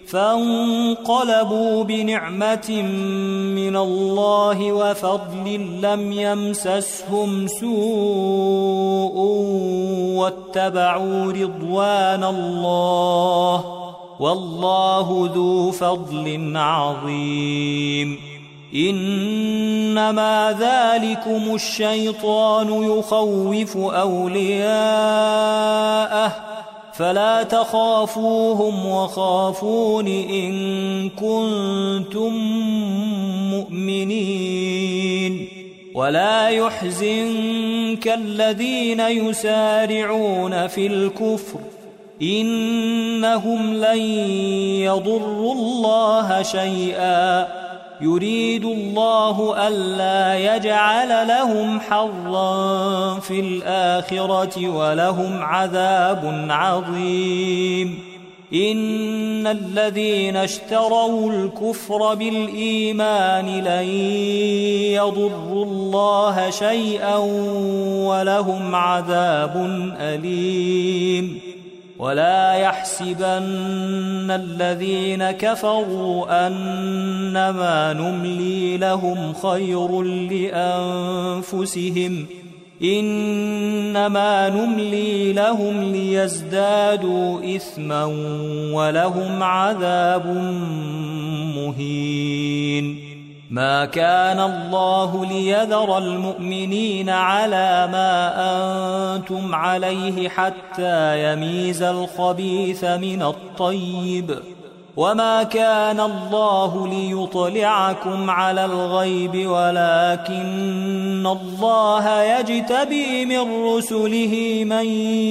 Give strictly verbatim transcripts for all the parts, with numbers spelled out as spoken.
فانقلبوا بنعمة من الله وفضل لم يمسسهم سوء واتبعوا رضوان الله والله ذو فضل عظيم. إنما ذلكم الشيطان يخوف أولياءه فلا تخافوهم وخافون إن كنتم مؤمنين. ولا يحزنك الذين يسارعون في الكفر إنهم لن يضروا الله شيئا يريد الله ألا يجعل لهم حظا في الآخرة ولهم عذاب عظيم. إن الذين اشتروا الكفر بالإيمان لن يضروا الله شيئا ولهم عذاب أليم. ولا يحسبن الذين كفروا أنما نملي لهم خير لأنفسهم إنما نملي لهم ليزدادوا إثما ولهم عذاب مهين. ما كان الله ليذر المؤمنين على ما أنتم عليه حتى يميز الخبيث من الطيب وما كان الله ليطلعكم على الغيب ولكن الله يجتبي من رسله من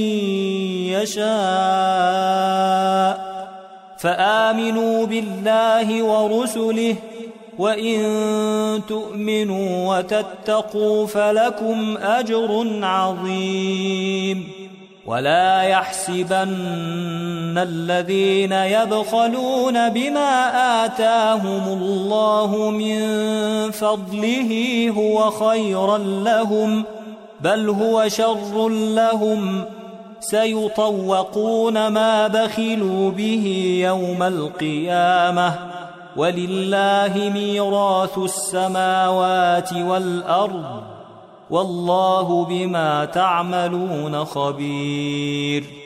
يشاء فآمنوا بالله ورسله وإن تؤمنوا وتتقوا فلكم أجر عظيم. ولا يحسبن الذين يبخلون بما آتاهم الله من فضله هو خيرا لهم بل هو شر لهم سيطوقون ما بخلوا به يوم القيامة ولله ميراث السماوات والأرض والله بما تعملون خبير.